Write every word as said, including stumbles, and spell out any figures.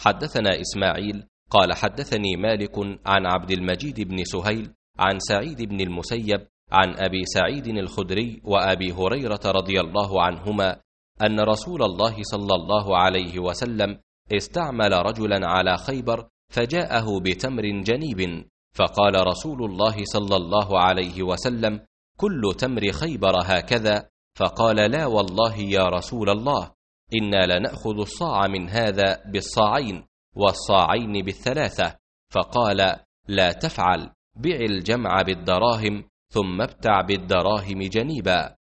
حدثنا إسماعيل قال حدثني مالك عن عبد المجيد بن سهيل عن سعيد بن المسيب عن أبي سعيد الخدري وأبي هريرة رضي الله عنهما أن رسول الله صلى الله عليه وسلم استعمل رجلا على خيبر فجاءه بتمر جنيب، فقال رسول الله صلى الله عليه وسلم: كل تمر خيبر هكذا؟ فقال: لا والله يا رسول الله، إنا لنأخذ الصاع من هذا بالصاعين والصاعين بالثلاثة. فقال: لا تفعل، بع الجمع بالدراهم ثم ابتع بالدراهم جنيبا.